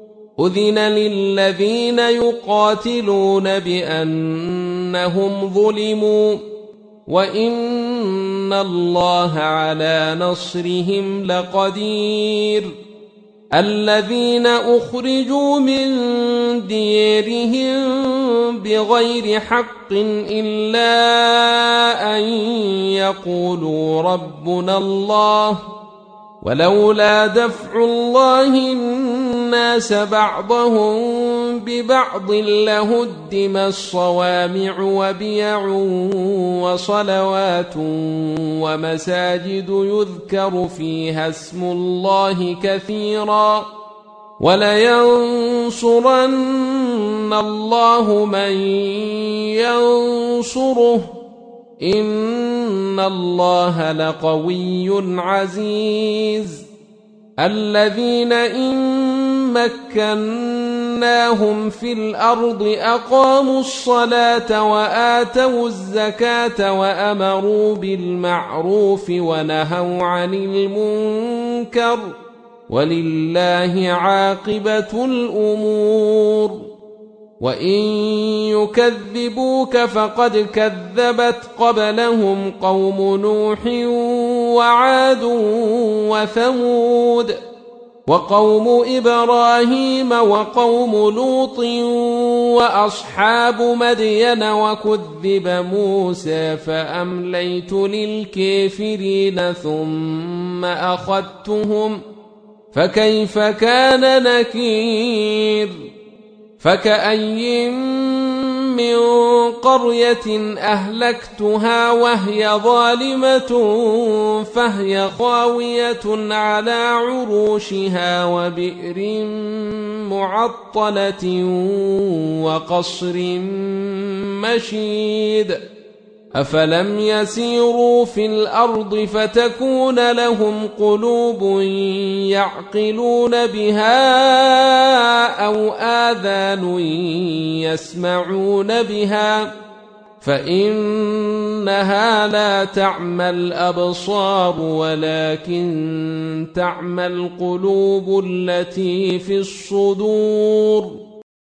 أذن للذين يقاتلون بأنهم ظلموا وإن الله على نصرهم لقدير الذين أخرجوا من ديرهم بغير حق إلا أن يقولوا ربنا الله ولولا دفع الله الناس بعضهم ببعض لهدم الصوامع وبيع وصلوات ومساجد يذكر فيها اسم الله كثيرا ولينصرن الله من ينصره إن الله لقوي عزيز الذين إن مكناهم في الأرض أقاموا الصلاة وآتوا الزكاة وأمروا بالمعروف ونهوا عن المنكر ولله عاقبة الأمور وإن يكذبوك فقد كذبت قبلهم قوم نوح وعاد وثمود وقوم إبراهيم وقوم لوط وأصحاب مدين وكذب موسى فأمليت للكافرين ثم أخذتهم فكيف كان نكير فكأي من قرية أهلكتها وهي ظالمة فهي خاوية على عروشها وبئر معطلة وقصر مشيد أفلم يسيروا في الأرض فتكون لهم قلوب يعقلون بها أو آذان يسمعون بها فإنها لا تعمى الأبصار ولكن تعمى القلوب التي في الصدور